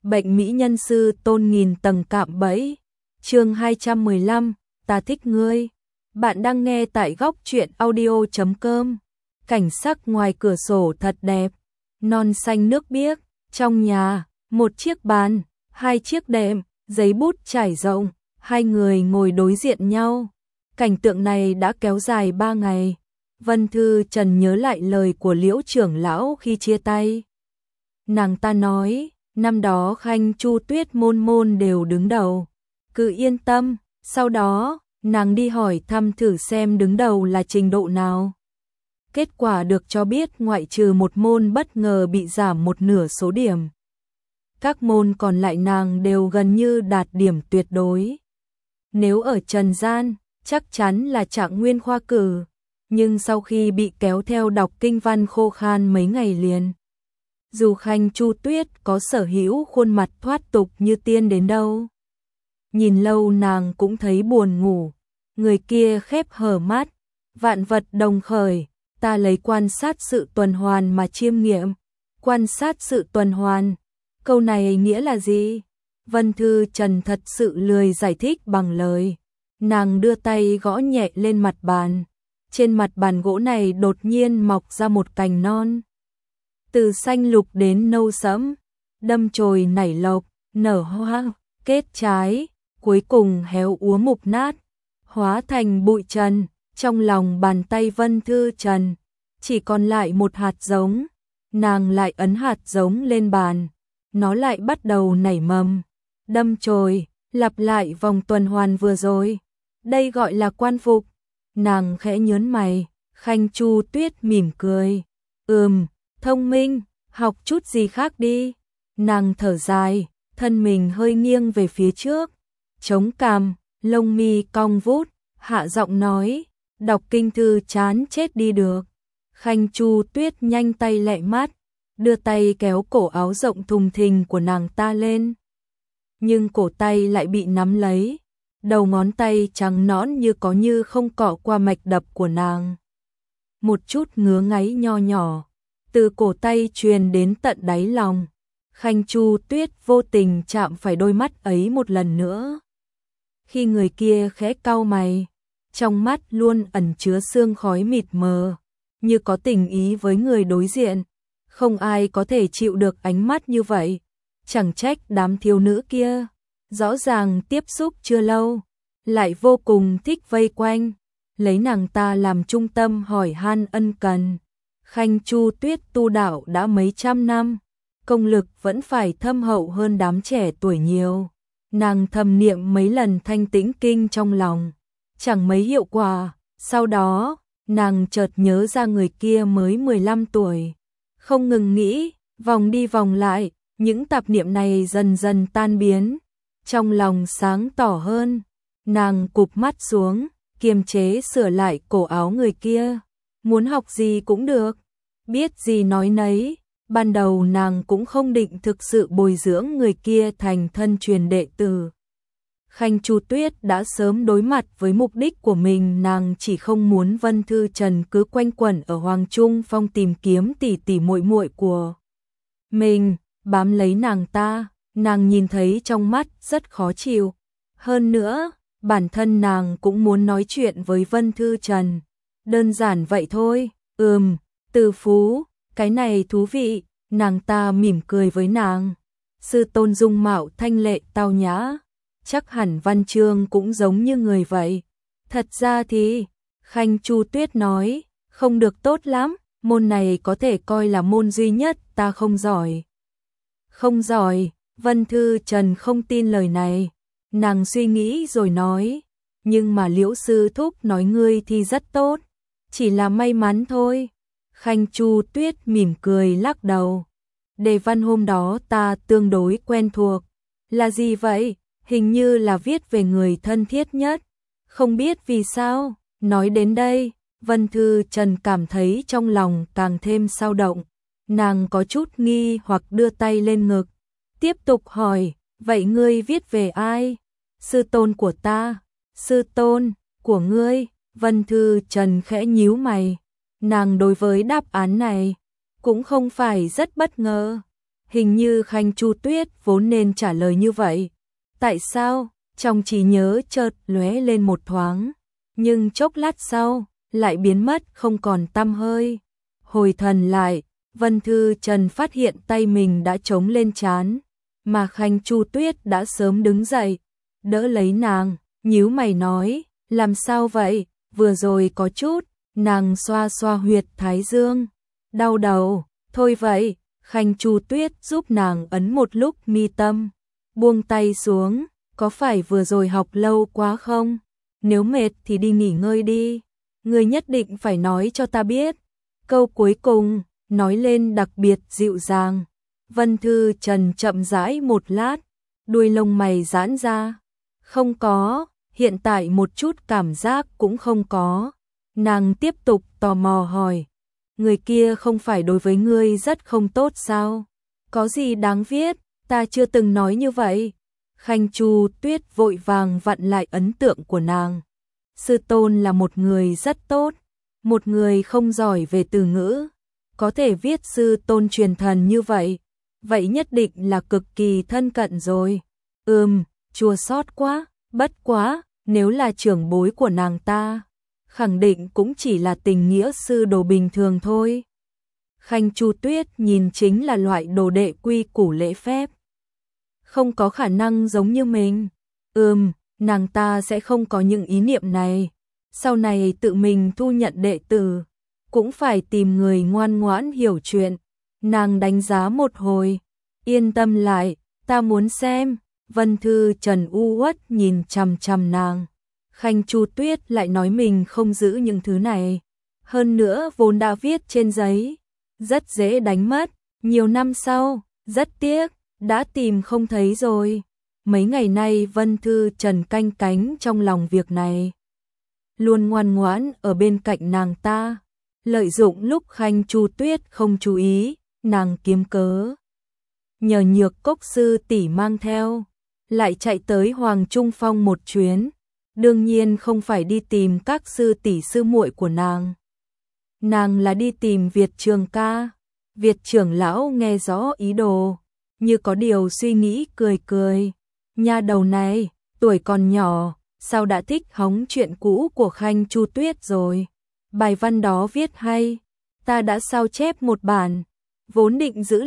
Bệnh mỹ nhân sư tôn nghìn tầng cạm bẫy. Chương 215, ta thích ngươi. Bạn đang nghe tại góc truyện audio.com. Cảnh sắc ngoài cửa sổ thật đẹp, non xanh nước biếc, trong nhà, một chiếc bàn, hai chiếc đệm, giấy bút trải rộng, hai người ngồi đối diện nhau. Cảnh tượng này đã kéo dài 3 ngày. Vân Thư Trần nhớ lại lời của Liễu trưởng lão khi chia tay. Nàng ta nói, năm đó Khanh Chu Tuyết môn môn đều đứng đầu. Cứ yên tâm, sau đó, nàng đi hỏi thăm thử xem đứng đầu là trình độ nào. Kết quả được cho biết ngoại trừ một môn bất ngờ bị giảm một nửa số điểm. Các môn còn lại nàng đều gần như đạt điểm tuyệt đối. Nếu ở trần gian, chắc chắn là trạng nguyên khoa cử. Nhưng sau khi bị kéo theo đọc kinh văn khô khan mấy ngày liền, dù Khanh Chu Tuyết có sở hữu khuôn mặt thoát tục như tiên đến đâu, nhìn lâu nàng cũng thấy buồn ngủ. Người kia khép hờ mắt, vạn vật đồng khởi, ta lấy quan sát sự tuần hoàn mà chiêm nghiệm. Quan sát sự tuần hoàn, câu này nghĩa là gì? Vân Thư Trần thật sự lười giải thích bằng lời. Nàng đưa tay gõ nhẹ lên mặt bàn. Trên mặt bàn gỗ này đột nhiên mọc ra một cành non. Từ xanh lục đến nâu sẫm, đâm chồi nảy lộc, nở hoa, kết trái, cuối cùng héo úa mục nát, hóa thành bụi trần. Trong lòng bàn tay Vân Thư Trần, chỉ còn lại một hạt giống. Nàng lại ấn hạt giống lên bàn, nó lại bắt đầu nảy mầm, đâm chồi, lặp lại vòng tuần hoàn vừa rồi. Đây gọi là quan phục. Nàng khẽ nhớn mày. Khanh Chu Tuyết mỉm cười. Thông minh, học chút gì khác đi. Nàng thở dài, thân mình hơi nghiêng về phía trước, chống cằm, lông mi cong vút, hạ giọng nói, đọc kinh thư chán chết đi được. Khanh Chu Tuyết nhanh tay lẹ mắt, đưa tay kéo cổ áo rộng thùng thình của nàng ta lên. Nhưng cổ tay lại bị nắm lấy, đầu ngón tay trắng nõn như có như không cọ qua mạch đập của nàng. Một chút ngứa ngáy nho nhỏ từ cổ tay truyền đến tận đáy lòng. Khanh Chu Tuyết vô tình chạm phải đôi mắt ấy một lần nữa. Khi người kia khẽ cau mày, trong mắt luôn ẩn chứa sương khói mịt mờ, như có tình ý với người đối diện. Không ai có thể chịu được ánh mắt như vậy. Chẳng trách đám thiếu nữ kia, rõ ràng tiếp xúc chưa lâu, lại vô cùng thích vây quanh, lấy nàng ta làm trung tâm hỏi han ân cần. Khanh Chu Tuyết tu đạo đã mấy trăm năm, công lực vẫn phải thâm hậu hơn đám trẻ tuổi nhiều. Nàng thầm niệm mấy lần thanh tĩnh kinh trong lòng, chẳng mấy hiệu quả. Sau đó, nàng chợt nhớ ra người kia mới 15 tuổi. Không ngừng nghĩ, vòng đi vòng lại, những tạp niệm này dần dần tan biến. Trong lòng sáng tỏ hơn, nàng cụp mắt xuống, kiềm chế sửa lại cổ áo người kia. Muốn học gì cũng được, biết gì nói nấy. Ban đầu nàng cũng không định thực sự bồi dưỡng người kia thành thân truyền đệ tử. Khanh Chu Tuyết đã sớm đối mặt với mục đích của mình. Nàng chỉ không muốn Vân Thư Trần cứ quanh quẩn ở Hoàng Trung Phong tìm kiếm tỷ tỷ muội muội của mình, bám lấy nàng ta. Nàng nhìn thấy trong mắt rất khó chịu. Hơn nữa, bản thân nàng cũng muốn nói chuyện với Vân Thư Trần. Đơn giản vậy thôi. Từ phú, cái này thú vị. Nàng ta mỉm cười với nàng. Sư tôn dung mạo thanh lệ tao nhã, chắc hẳn văn chương cũng giống như người vậy. Thật ra thì, Khanh Chu Tuyết nói, không được tốt lắm. Môn này có thể coi là môn duy nhất ta không giỏi. Không giỏi? Vân Thư Trần không tin lời này. Nàng suy nghĩ rồi nói, nhưng mà Liễu sư thúc nói ngươi thì rất tốt, chỉ là may mắn thôi. Khanh Chu Tuyết mỉm cười lắc đầu. Đề văn hôm đó ta tương đối quen thuộc. Là gì vậy? Hình như là viết về người thân thiết nhất. Không biết vì sao. Nói đến đây, Vân Thư Trần cảm thấy trong lòng càng thêm xao động. Nàng có chút nghi hoặc đưa tay lên ngực, tiếp tục hỏi, vậy ngươi viết về ai? Sư tôn của ta. Sư tôn của ngươi? Vân Thư Trần khẽ nhíu mày. Nàng đối với đáp án này cũng không phải rất bất ngờ. Hình như Khanh Chu Tuyết vốn nên trả lời như vậy. Tại sao? Trong trí nhớ chợt lóe lên một thoáng, nhưng chốc lát sau lại biến mất không còn tăm hơi. Hồi thần lại, Vân Thư Trần phát hiện tay mình đã chống lên trán, mà Khanh Chu Tuyết đã sớm đứng dậy, đỡ lấy nàng, nhíu mày nói, làm sao vậy? Vừa rồi có chút, nàng xoa xoa huyệt thái dương, đau đầu, thôi vậy. Khanh Chu Tuyết giúp nàng ấn một lúc mi tâm, buông tay xuống, có phải vừa rồi học lâu quá không? Nếu mệt thì đi nghỉ ngơi đi, ngươi nhất định phải nói cho ta biết. Câu cuối cùng, nói lên đặc biệt dịu dàng. Vân Thư Trần chậm rãi một lát, đuôi lông mày giãn ra. Không có, hiện tại một chút cảm giác cũng không có. Nàng tiếp tục tò mò hỏi, người kia không phải đối với ngươi rất không tốt sao? Có gì đáng viết, ta chưa từng nói như vậy. Khanh Chu Tuyết vội vàng vặn lại ấn tượng của nàng. Sư tôn là một người rất tốt, một người không giỏi về từ ngữ, có thể viết sư tôn truyền thần như vậy, vậy nhất định là cực kỳ thân cận rồi. Chua xót quá, bất quá, nếu là trưởng bối của nàng ta, khẳng định cũng chỉ là tình nghĩa sư đồ bình thường thôi. Khanh Chu Tuyết nhìn chính là loại đồ đệ quy củ lễ phép, không có khả năng giống như mình. Nàng ta sẽ không có những ý niệm này. Sau này tự mình thu nhận đệ tử, cũng phải tìm người ngoan ngoãn hiểu chuyện. Nàng đánh giá một hồi, yên tâm lại, ta muốn xem. Vân Thư Trần u uất nhìn chằm chằm nàng. Khanh Chu Tuyết lại nói mình không giữ những thứ này. Hơn nữa vốn đã viết trên giấy, rất dễ đánh mất. Nhiều năm sau, rất tiếc, đã tìm không thấy rồi. Mấy ngày nay Vân Thư Trần canh cánh trong lòng việc này, luôn ngoan ngoãn ở bên cạnh nàng ta, lợi dụng lúc Khanh Chu Tuyết không chú ý, nàng kiếm cớ nhờ Nhược Cốc sư tỷ mang theo, lại chạy tới Hoàng Trung Phong một chuyến, đương nhiên không phải đi tìm các sư tỷ sư muội của nàng. Nàng là đi tìm Việt Trường ca. Việt trưởng lão nghe rõ ý đồ, như có điều suy nghĩ cười cười. Nha đầu này, tuổi còn nhỏ, sao đã thích hóng chuyện cũ của Khanh Chu Tuyết rồi. Bài văn đó viết hay, ta đã sao chép một bản, vốn định giữ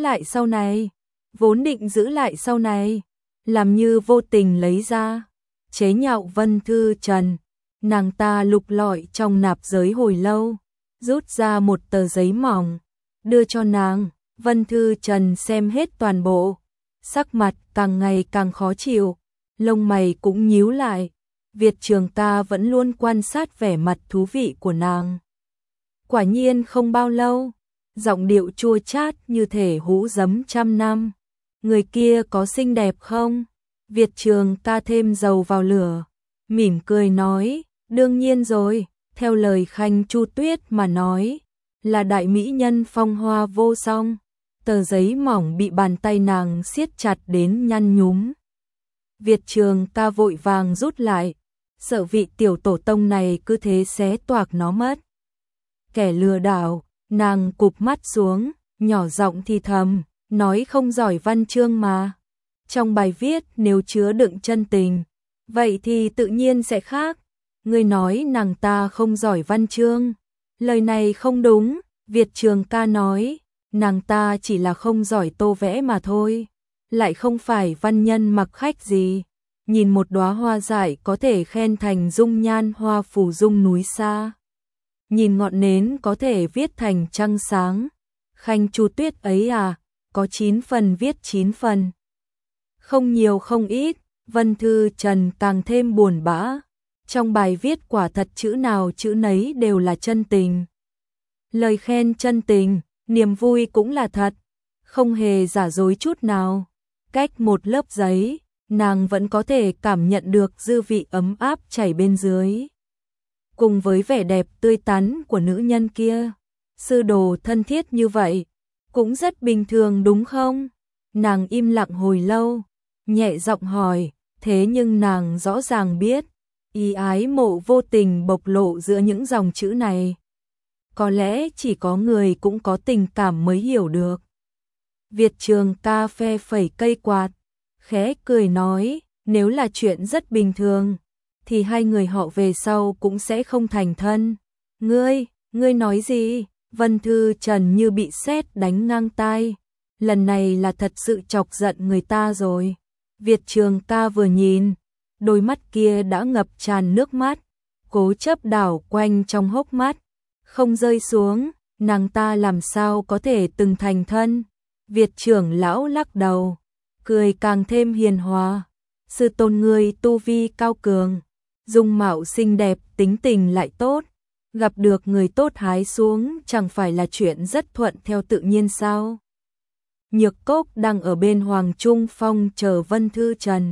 lại sau này, làm như vô tình lấy ra, chế nhạo Vân Thư Trần. Nàng ta lục lọi trong nạp giới hồi lâu, rút ra một tờ giấy mỏng, đưa cho nàng. Vân Thư Trần xem hết toàn bộ, sắc mặt càng ngày càng khó chịu, lông mày cũng nhíu lại. Việt Trường ca vẫn luôn quan sát vẻ mặt thú vị của nàng. Quả nhiên không bao lâu, giọng điệu chua chát như thể hũ giấm trăm năm. Người kia có xinh đẹp không? Việt Trường ca thêm dầu vào lửa, mỉm cười nói, đương nhiên rồi, theo lời Khanh Chu Tuyết mà nói, là đại mỹ nhân phong hoa vô song. Tờ giấy mỏng bị bàn tay nàng siết chặt đến nhăn nhúm. Việt Trường ca vội vàng rút lại, sợ vị tiểu tổ tông này cứ thế xé toạc nó mất. Kẻ lừa đảo, nàng cụp mắt xuống, nhỏ giọng thì thầm, nói không giỏi văn chương mà. Trong bài viết nếu chứa đựng chân tình, vậy thì tự nhiên sẽ khác. Ngươi nói nàng ta không giỏi văn chương, lời này không đúng. Việt Trường ca nói, nàng ta chỉ là không giỏi tô vẽ mà thôi, lại không phải văn nhân mặc khách gì. Nhìn một đóa hoa dại có thể khen thành dung nhan hoa phủ dung núi xa, nhìn ngọn nến có thể viết thành trăng sáng. Khanh Chu Tuyết ấy à, có 9 phần viết 9 phần, không nhiều không ít. Vân Thư Trần càng thêm buồn bã, trong bài viết quả thật chữ nào chữ nấy đều là chân tình. Lời khen chân tình, niềm vui cũng là thật, không hề giả dối chút nào. Cách một lớp giấy, nàng vẫn có thể cảm nhận được dư vị ấm áp chảy bên dưới. Cùng với vẻ đẹp tươi tắn của nữ nhân kia, sư đồ thân thiết như vậy, cũng rất bình thường đúng không? Nàng im lặng hồi lâu, nhẹ giọng hỏi, thế nhưng nàng rõ ràng biết, ý ái mộ vô tình bộc lộ giữa những dòng chữ này. Có lẽ chỉ có người cũng có tình cảm mới hiểu được. Việt Trường ca phe phẩy cây quạt, khẽ cười nói, nếu là chuyện rất bình thường, thì hai người họ về sau cũng sẽ không thành thân. Ngươi nói gì? Vân Thư Trần như bị sét đánh ngang tai. Lần này là thật sự chọc giận người ta rồi. Việt Trường ca vừa nhìn, đôi mắt kia đã ngập tràn nước mắt, cố chấp đảo quanh trong hốc mắt, không rơi xuống, nàng ta làm sao có thể từng thành thân. Việt trưởng lão lắc đầu, cười càng thêm hiền hòa. Sư tôn ngươi tu vi cao cường, dung mạo xinh đẹp, tính tình lại tốt, gặp được người tốt hái xuống chẳng phải là chuyện rất thuận theo tự nhiên sao? Nhược Cốc đang ở bên Hoàng Trung Phong chờ Vân Thư Trần.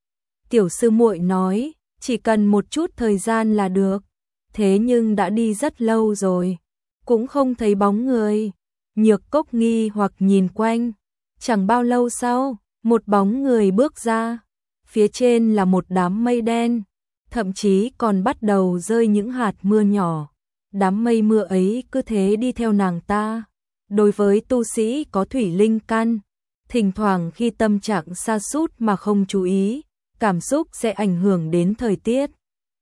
Tiểu sư muội nói, chỉ cần một chút thời gian là được, thế nhưng đã đi rất lâu rồi, cũng không thấy bóng người. Nhược Cốc nghi hoặc nhìn quanh, chẳng bao lâu sau, một bóng người bước ra, phía trên là một đám mây đen, thậm chí còn bắt đầu rơi những hạt mưa nhỏ. Đám mây mưa ấy cứ thế đi theo nàng ta. Đối với tu sĩ có thủy linh căn, thỉnh thoảng khi tâm trạng sa sút mà không chú ý, cảm xúc sẽ ảnh hưởng đến thời tiết.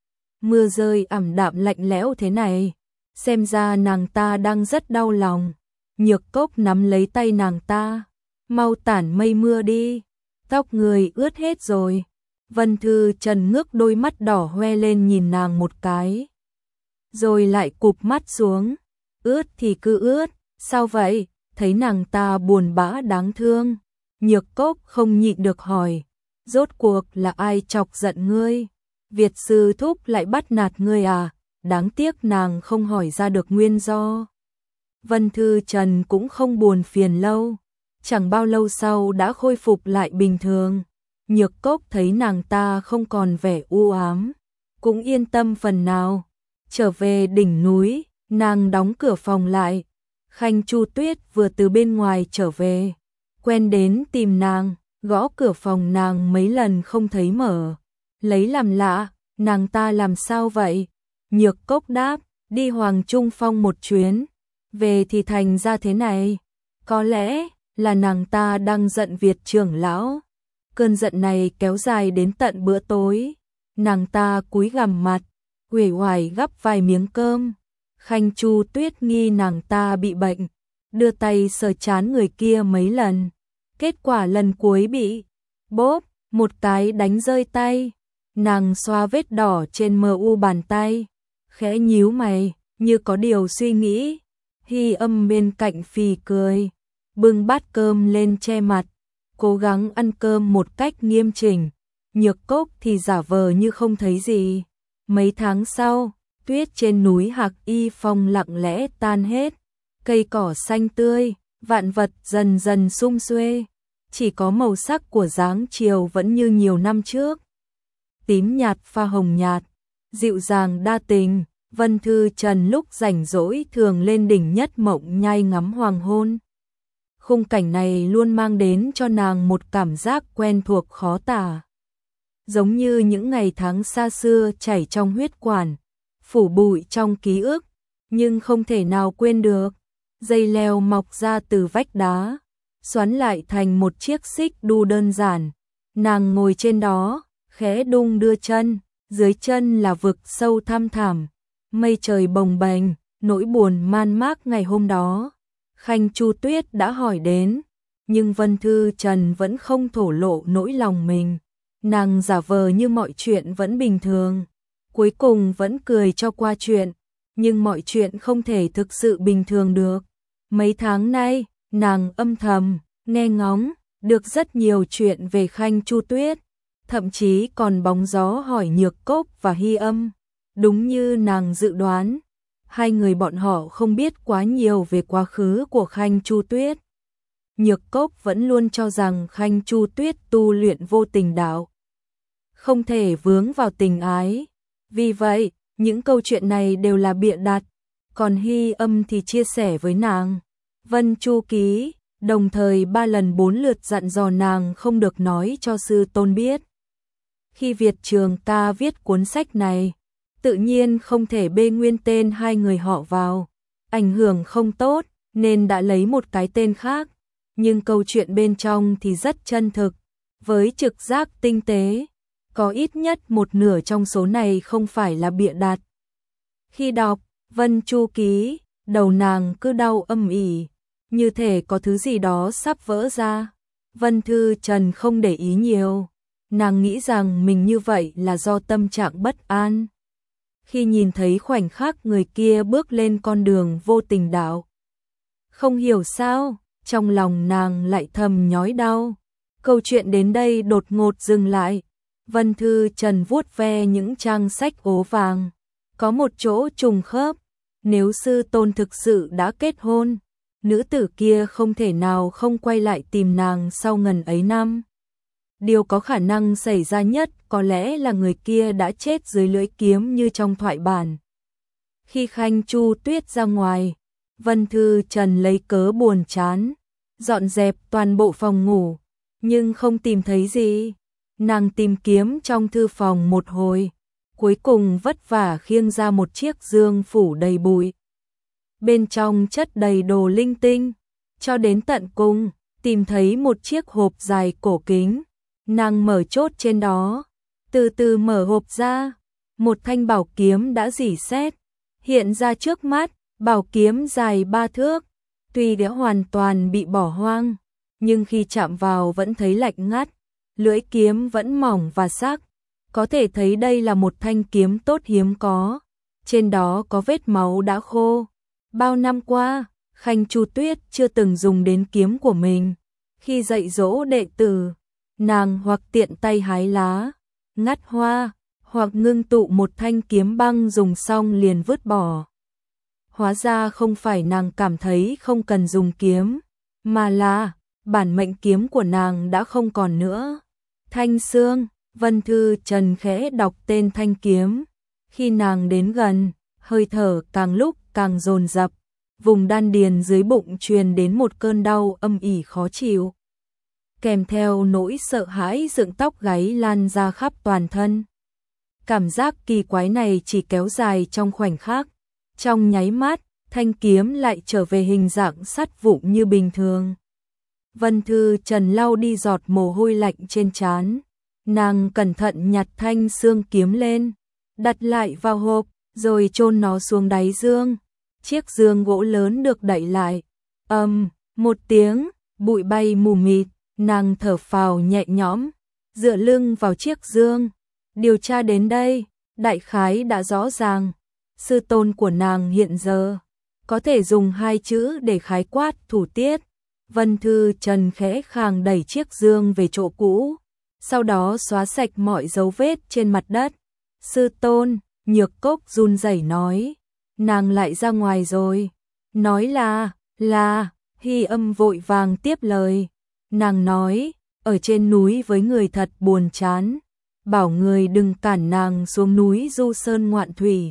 Mưa rơi ảm đạm lạnh lẽo thế này, xem ra nàng ta đang rất đau lòng. Nhược Cốc nắm lấy tay nàng ta, mau tản mây mưa đi, tóc người ướt hết rồi. Vân Thư Trần ngước đôi mắt đỏ hoe lên nhìn nàng một cái, rồi lại cụp mắt xuống. Ướt thì cứ ướt, sao vậy? Thấy nàng ta buồn bã đáng thương, Nhược Cốc không nhịn được hỏi, rốt cuộc là ai chọc giận ngươi? Việt sư thúc lại bắt nạt ngươi à? Đáng tiếc nàng không hỏi ra được nguyên do. Vân Thư Trần cũng không buồn phiền lâu, chẳng bao lâu sau đã khôi phục lại bình thường. Nhược Cốc thấy nàng ta không còn vẻ u ám, cũng yên tâm phần nào. Trở về đỉnh núi, nàng đóng cửa phòng lại. Khanh Chu Tuyết vừa từ bên ngoài trở về, quen đến tìm nàng, gõ cửa phòng nàng mấy lần không thấy mở. Lấy làm lạ, nàng ta làm sao vậy? Nhược Cốc đáp, đi Hoàng Trung Phong một chuyến, về thì thành ra thế này. Có lẽ là nàng ta đang giận Việt trưởng lão. Cơn giận này kéo dài đến tận bữa tối. Nàng ta cúi gằm mặt, uể oải gắp vài miếng cơm. Khanh Chu Tuyết nghi nàng ta bị bệnh, đưa tay sờ trán người kia mấy lần. Kết quả lần cuối bị bóp một cái đánh rơi tay. Nàng xoa vết đỏ trên mờ u bàn tay, khẽ nhíu mày, như có điều suy nghĩ. Hy Âm bên cạnh phì cười, bưng bát cơm lên che mặt, cố gắng ăn cơm một cách nghiêm chỉnh. Nhược Cốc thì giả vờ như không thấy gì. Mấy tháng sau, tuyết trên núi Hạc Y Phong lặng lẽ tan hết, cây cỏ xanh tươi, vạn vật dần dần sum xuê, chỉ có màu sắc của dáng chiều vẫn như nhiều năm trước. Tím nhạt pha hồng nhạt, dịu dàng đa tình. Vân Thư Trần lúc rảnh rỗi thường lên đỉnh Nhất Mộng Nhai ngắm hoàng hôn. Khung cảnh này luôn mang đến cho nàng một cảm giác quen thuộc khó tả, giống như những ngày tháng xa xưa chảy trong huyết quản, phủ bụi trong ký ức, nhưng không thể nào quên được. Dây leo mọc ra từ vách đá, xoắn lại thành một chiếc xích đu đơn giản. Nàng ngồi trên đó, khẽ đung đưa chân, dưới chân là vực sâu thăm thẳm, mây trời bồng bềnh, nỗi buồn man mác ngày hôm đó. Khanh Chu Tuyết đã hỏi đến, nhưng Vân Thư Trần vẫn không thổ lộ nỗi lòng mình. Nàng giả vờ như mọi chuyện vẫn bình thường, cuối cùng vẫn cười cho qua chuyện, nhưng mọi chuyện không thể thực sự bình thường được. Mấy tháng nay, nàng âm thầm, nghe ngóng, được rất nhiều chuyện về Khanh Chu Tuyết, thậm chí còn bóng gió hỏi Nhược Cốc và Hy Âm. Đúng như nàng dự đoán, hai người bọn họ không biết quá nhiều về quá khứ của Khanh Chu Tuyết. Nhược Cốc vẫn luôn cho rằng Khanh Chu Tuyết tu luyện vô tình đạo, không thể vướng vào tình ái. Vì vậy, những câu chuyện này đều là bịa đặt. Còn Hy Âm thì chia sẻ với nàng Vân Chu Ký, đồng thời 3 lần 4 lượt dặn dò nàng không được nói cho sư tôn biết. Khi Việt Trường ca viết cuốn sách này, tự nhiên không thể bê nguyên tên hai người họ vào, ảnh hưởng không tốt, nên đã lấy một cái tên khác. nhưng câu chuyện bên trong thì rất chân thực, với trực giác tinh tế, có ít nhất một nửa trong số này không phải là bịa đặt. Khi đọc Vân Chu ký, đầu nàng cứ đau âm ỉ, như thể có thứ gì đó sắp vỡ ra. Vân Thư Trần không để ý nhiều, nàng nghĩ rằng mình như vậy là do tâm trạng bất an. Khi nhìn thấy khoảnh khắc người kia bước lên con đường vô tình đạo, không hiểu sao, trong lòng nàng lại thầm nhói đau. Câu chuyện đến đây đột ngột dừng lại. Vân Thư Trần vuốt ve những trang sách ố vàng. Có một chỗ trùng khớp. Nếu sư tôn thực sự đã kết hôn, nữ tử kia không thể nào không quay lại tìm nàng sau ngần ấy năm. Điều có khả năng xảy ra nhất có lẽ là người kia đã chết dưới lưỡi kiếm như trong thoại bản. Khi Khanh Chu Tuyết ra ngoài, Vân Thư Trần lấy cớ buồn chán, dọn dẹp toàn bộ phòng ngủ, nhưng không tìm thấy gì. Nàng tìm kiếm trong thư phòng một hồi, cuối cùng vất vả khiêng ra một chiếc dương phủ đầy bụi. Bên trong chất đầy đồ linh tinh, cho đến tận cùng, tìm thấy một chiếc hộp dài cổ kính. Nàng mở chốt trên đó, từ từ mở hộp ra, một thanh bảo kiếm đã rỉ sét hiện ra trước mắt. Bảo kiếm dài 3 thước, tuy đã hoàn toàn bị bỏ hoang, nhưng khi chạm vào vẫn thấy lạnh ngắt, lưỡi kiếm vẫn mỏng và sắc, có thể thấy đây là một thanh kiếm tốt hiếm có, trên đó có vết máu đã khô. Bao năm qua, Khanh Chu Tuyết chưa từng dùng đến kiếm của mình, khi dạy dỗ đệ tử, nàng hoặc tiện tay hái lá, ngắt hoa, hoặc ngưng tụ một thanh kiếm băng dùng xong liền vứt bỏ. Hóa ra không phải nàng cảm thấy không cần dùng kiếm, mà là bản mệnh kiếm của nàng đã không còn nữa. Thanh Xương, Vân Thư Trần khẽ đọc tên thanh kiếm. Khi nàng đến gần, hơi thở càng lúc càng dồn dập, vùng đan điền dưới bụng truyền đến một cơn đau âm ỉ khó chịu. Kèm theo nỗi sợ hãi dựng tóc gáy lan ra khắp toàn thân. Cảm giác kỳ quái này chỉ kéo dài trong khoảnh khắc. Trong nháy mắt, thanh kiếm lại trở về hình dạng sắt vụn như bình thường. Vân Thư Trần lau đi giọt mồ hôi lạnh trên trán. Nàng cẩn thận nhặt thanh xương kiếm lên, đặt lại vào hộp, rồi chôn nó xuống đáy dương. Chiếc dương gỗ lớn được đậy lại. Một tiếng, bụi bay mù mịt, nàng thở phào nhẹ nhõm, dựa lưng vào chiếc dương. Điều tra đến đây, đại khái đã rõ ràng. Sư tôn của nàng hiện giờ có thể dùng 2 chữ để khái quát thủ tiết. Vân Thư Trần khẽ khàng đẩy chiếc dương về chỗ cũ, sau đó xóa sạch mọi dấu vết trên mặt đất. Sư tôn, Nhược Cốc run rẩy nói, nàng lại ra ngoài rồi. Nói là, Hy Âm vội vàng tiếp lời. Nàng nói, ở trên núi với người thật buồn chán, bảo người đừng cản nàng xuống núi du sơn ngoạn thủy.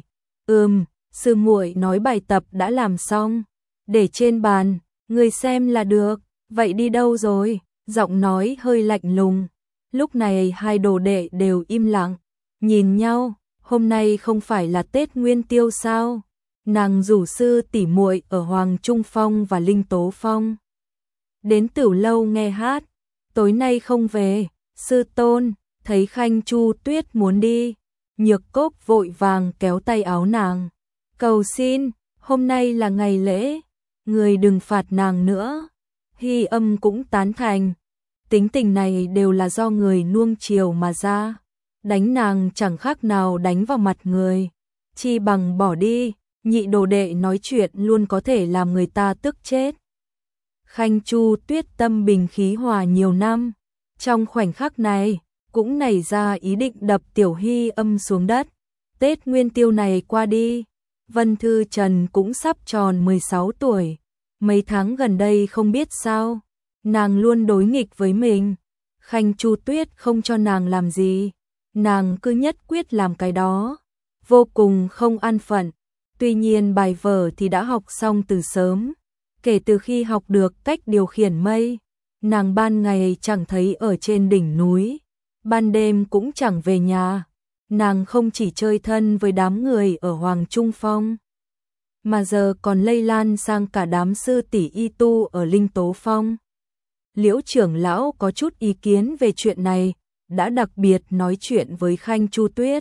Sư muội nói bài tập đã làm xong, để trên bàn, người xem là được. Vậy đi đâu rồi? Giọng nói hơi lạnh lùng. Lúc này hai đồ đệ đều im lặng, nhìn nhau. Hôm nay không phải là Tết Nguyên Tiêu sao? Nàng rủ sư tỷ muội ở Hoàng Trung Phong và Linh Tố Phong đến Tửu Lâu nghe hát, tối nay không về. Sư tôn thấy Khanh Chu Tuyết muốn đi, Nhược Cốc vội vàng kéo tay áo nàng, cầu xin, hôm nay là ngày lễ, người đừng phạt nàng nữa. Hy Âm cũng tán thành, tính tình này đều là do người nuông chiều mà ra, đánh nàng chẳng khác nào đánh vào mặt người, chi bằng bỏ đi. Nhị đồ đệ nói chuyện luôn có thể làm người ta tức chết. Khanh Chu Tuyết tâm bình khí hòa nhiều năm, trong khoảnh khắc này cũng nảy ra ý định đập Tiểu Hy Âm xuống đất. Tết Nguyên Tiêu này qua đi, Vân Thư Trần cũng sắp tròn 16 tuổi. Mấy tháng gần đây không biết sao, nàng luôn đối nghịch với mình. Khanh Chu Tuyết không cho nàng làm gì, nàng cứ nhất quyết làm cái đó, vô cùng không an phận. Tuy nhiên bài vở thì đã học xong từ sớm. Kể từ khi học được cách điều khiển mây, nàng ban ngày chẳng thấy ở trên đỉnh núi, ban đêm cũng chẳng về nhà. Nàng không chỉ chơi thân với đám người ở Hoàng Trung Phong, mà giờ còn lây lan sang cả đám sư tỷ y tu ở Linh Tố Phong. Liễu trưởng lão có chút ý kiến về chuyện này, đã đặc biệt nói chuyện với Khanh Chu Tuyết.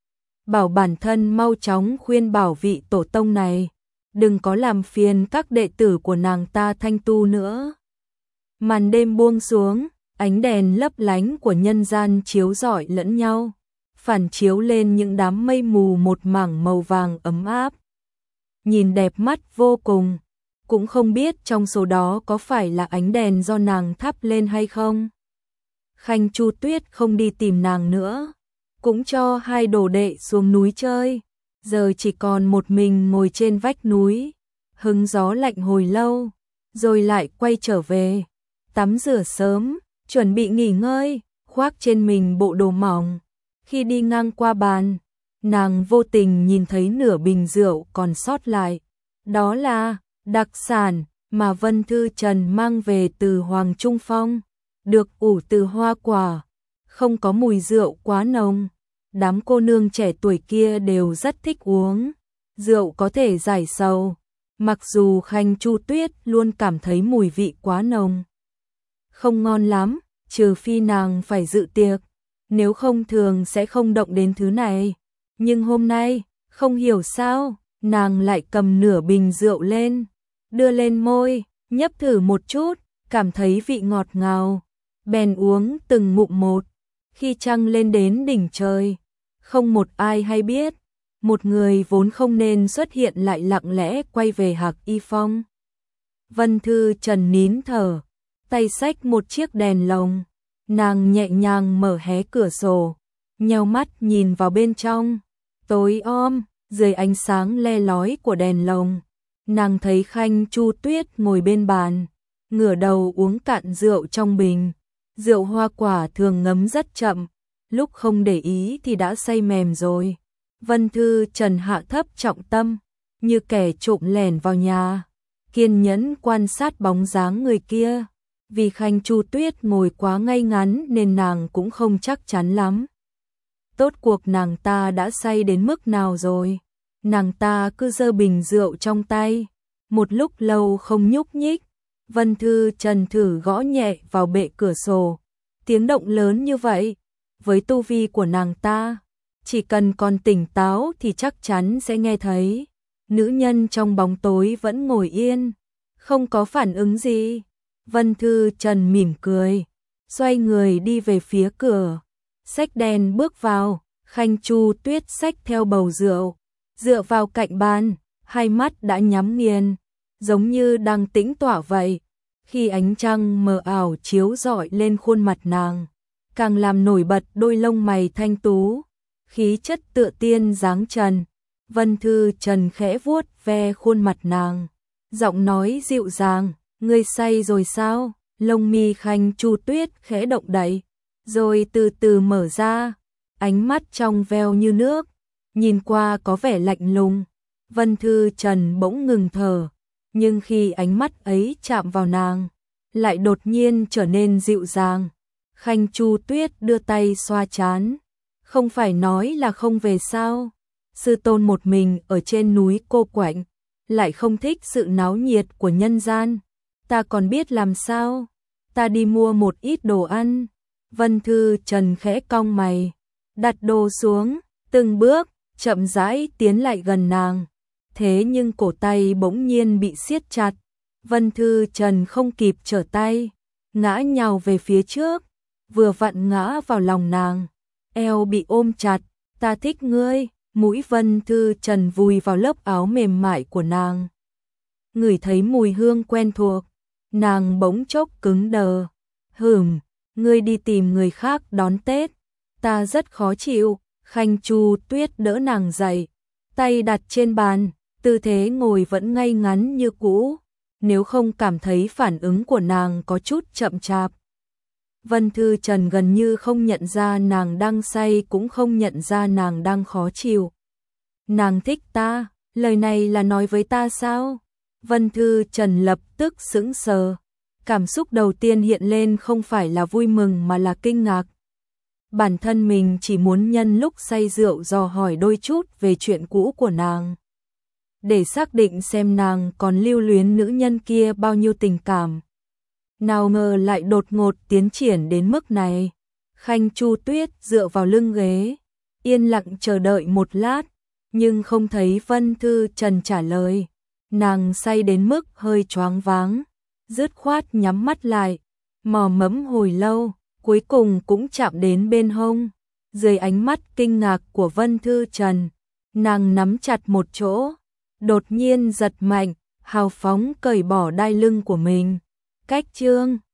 Bảo bản thân mau chóng khuyên bảo vị tổ tông này, đừng có làm phiền các đệ tử của nàng ta thanh tu nữa. Màn đêm buông xuống, ánh đèn lấp lánh của nhân gian chiếu rọi lẫn nhau, phản chiếu lên những đám mây mù một mảng màu vàng ấm áp. Nhìn đẹp mắt vô cùng, cũng không biết trong số đó có phải là ánh đèn do nàng thắp lên hay không. Khanh Chu Tuyết không đi tìm nàng nữa, cũng cho hai đồ đệ xuống núi chơi, giờ chỉ còn một mình ngồi trên vách núi, hứng gió lạnh hồi lâu, rồi lại quay trở về, tắm rửa sớm, chuẩn bị nghỉ ngơi, khoác trên mình bộ đồ mỏng. Khi đi ngang qua bàn, nàng vô tình nhìn thấy nửa bình rượu còn sót lại, đó là đặc sản mà Vân Thư Trần mang về từ Hoàng Trung Phong, được ủ từ hoa quả, không có mùi rượu quá nồng. Đám cô nương trẻ tuổi kia đều rất thích uống, rượu có thể giải sầu, mặc dù Khanh Chu Tuyết luôn cảm thấy mùi vị quá nồng, không ngon lắm, trừ phi nàng phải dự tiệc, nếu không thường sẽ không động đến thứ này. Nhưng hôm nay, không hiểu sao, nàng lại cầm nửa bình rượu lên, đưa lên môi, nhấp thử một chút, cảm thấy vị ngọt ngào, bèn uống từng ngụm một. Khi trăng lên đến đỉnh trời, không một ai hay biết, một người vốn không nên xuất hiện lại lặng lẽ quay về Hạc Y Phong. Vân Thư Trần nín thở, tay xách một chiếc đèn lồng, nàng nhẹ nhàng mở hé cửa sổ, nheo mắt nhìn vào bên trong, tối om, dưới ánh sáng le lói của đèn lồng, nàng thấy Khanh Chu Tuyết ngồi bên bàn, ngửa đầu uống cạn rượu trong bình. Rượu hoa quả thường ngấm rất chậm, lúc không để ý thì đã say mềm rồi. Vân Thư Trần hạ thấp trọng tâm, như kẻ trộm lẻn vào nhà, kiên nhẫn quan sát bóng dáng người kia. Vì Khanh Chu Tuyết ngồi quá ngay ngắn nên nàng cũng không chắc chắn lắm. Tốt cuộc nàng ta đã say đến mức nào rồi? Nàng ta cứ giơ bình rượu trong tay, một lúc lâu không nhúc nhích. Vân Thư Trần thử gõ nhẹ vào bệ cửa sổ, tiếng động lớn như vậy, với tu vi của nàng ta, chỉ cần còn tỉnh táo thì chắc chắn sẽ nghe thấy. Nữ nhân trong bóng tối vẫn ngồi yên, không có phản ứng gì. Vân Thư Trần mỉm cười, xoay người đi về phía cửa, xách đèn bước vào. Khanh Chu Tuyết xách theo bầu rượu, dựa vào cạnh bàn, hai mắt đã nhắm nghiền, giống như đang tĩnh tọa vậy. Khi ánh trăng mờ ảo chiếu rọi lên khuôn mặt nàng, càng làm nổi bật đôi lông mày thanh tú, khí chất tựa tiên dáng trần. Vân Thư Trần khẽ vuốt ve khuôn mặt nàng, giọng nói dịu dàng, ngươi say rồi sao? Lông mi Khanh Chu Tuyết khẽ động đậy, rồi từ từ mở ra, ánh mắt trong veo như nước, nhìn qua có vẻ lạnh lùng. Vân Thư Trần bỗng ngừng thở, nhưng khi ánh mắt ấy chạm vào nàng, lại đột nhiên trở nên dịu dàng. Khanh Chu Tuyết đưa tay xoa trán, không phải nói là không về sao? Sư tôn một mình ở trên núi cô quạnh, lại không thích sự náo nhiệt của nhân gian. Ta còn biết làm sao? Ta đi mua một ít đồ ăn. Vân Thư Trần khẽ cong mày, đặt đồ xuống, từng bước, chậm rãi tiến lại gần nàng. Thế nhưng cổ tay bỗng nhiên bị siết chặt. Vân Thư Trần không kịp trở tay, ngã nhào về phía trước, vừa vặn ngã vào lòng nàng. Eo bị ôm chặt, ta thích ngươi. Mũi Vân Thư Trần vùi vào lớp áo mềm mại của nàng. Ngửi thấy mùi hương quen thuộc, nàng bỗng chốc cứng đờ. Ngươi đi tìm người khác đón Tết, ta rất khó chịu. Khanh Chu Tuyết đỡ nàng dậy, tay đặt trên bàn, tư thế ngồi vẫn ngay ngắn như cũ, nếu không cảm thấy phản ứng của nàng có chút chậm chạp. Vân Thư Trần gần như không nhận ra nàng đang say, cũng không nhận ra nàng đang khó chịu. Nàng thích ta, lời này là nói với ta sao? Vân Thư Trần lập tức sững sờ, cảm xúc đầu tiên hiện lên không phải là vui mừng mà là kinh ngạc. Bản thân mình chỉ muốn nhân lúc say rượu dò hỏi đôi chút về chuyện cũ của nàng, để xác định xem nàng còn lưu luyến nữ nhân kia bao nhiêu tình cảm. nào ngờ lại đột ngột tiến triển đến mức này. Khanh Chu Tuyết dựa vào lưng ghế, yên lặng chờ đợi một lát, nhưng không thấy Vân Thư Trần trả lời. Nàng say đến mức hơi choáng váng, dứt khoát nhắm mắt lại, mò mẫm hồi lâu, cuối cùng cũng chạm đến bên hông. Dưới ánh mắt kinh ngạc của Vân Thư Trần, nàng nắm chặt một chỗ, đột nhiên giật mạnh, hào phóng cởi bỏ đai lưng của mình. Cách chương